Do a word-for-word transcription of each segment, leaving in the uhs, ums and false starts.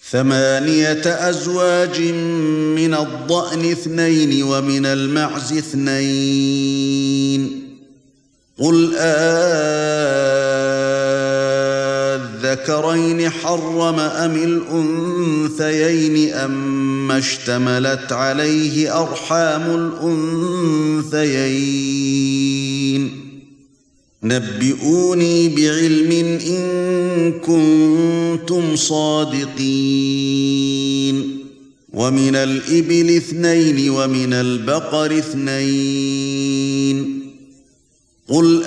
ثمانية أزواج من الضأن اثنين ومن المعز اثنين قل أذكرين حرم أم الأنثيين أما اشتملت عليه أرحام الأنثيين نبئوني بعلم إن كنتم صادقين ومن الإبل اثنين ومن البقر اثنين قل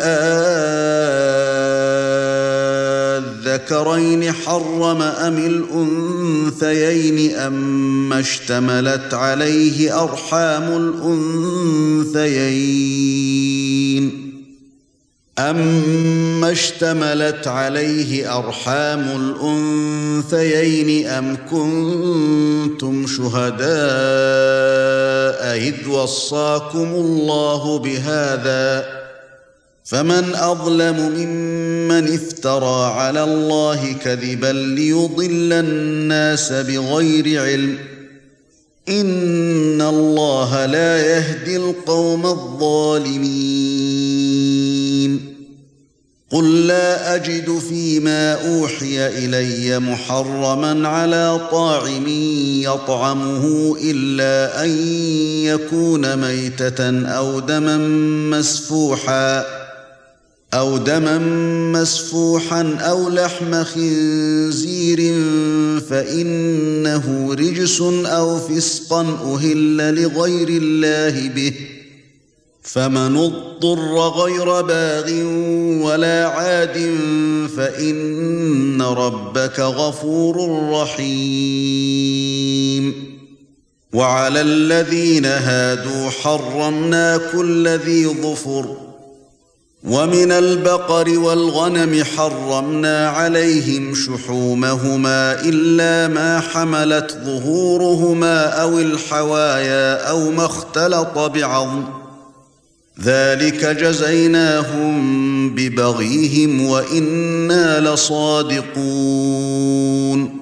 أذكرين حرم أم الأنثيين أما اشتملت عليه أرحام الأنثيين أَمَّا اشْتَمَلَتْ عَلَيْهِ أَرْحَامُ الْأُنثَيَيْنِ أَمْ كُنتُمْ شُهَدَاءَ إِذْ وَصَّاكُمُ اللَّهُ بِهَذَا فَمَنْ أَظْلَمُ مِمَّنِ افْتَرَى عَلَى اللَّهِ كَذِبًا لِيُضِلَّ النَّاسَ بِغَيْرِ عِلْمٍ إِنَّ اللَّهَ لَا يَهْدِي الْقَوْمَ الظَّالِمِينَ قُل لَّا أَجِدُ فِيمَا أُوحِيَ إِلَيَّ مُحَرَّمًا عَلَىٰ طَاعِمٍ يَطْعَمُهُ إِلَّا أَن يَكُونَ مَيْتَةً أَوْ دَمًا مَّسْفُوحًا أَوْ دَمًا مَّسْفُوحًا أَوْ لَحْمَ خِنزِيرٍ فَإِنَّهُ رِجْسٌ أَوْ فِسْقًا أُهِلَّ لِغَيْرِ اللَّهِ بِهِ فَمَنِ اضْطُرَّ غَيْرَ بَاغٍ وَلَا عَادٍ فَإِنَّ رَبَّكَ غَفُورٌ رَّحِيمٌ وَعَلَى الَّذِينَ هَادُوا حَرَّمْنَا كُلَّ ذِي ظُفُرٍ وَمِنَ الْبَقَرِ وَالْغَنَمِ حَرَّمْنَا عَلَيْهِمْ شُحُومَهُمَا إِلَّا مَا حَمَلَتْ ظُهُورُهُمَا أَوِ الْحَوَايَا أَوْ مَا اخْتَلَطَ بِعَظْمٍ ذَلِكَ جَزَيْنَاهُم بِبَغْيِهِمْ وَإِنَّا لَصَادِقُونَ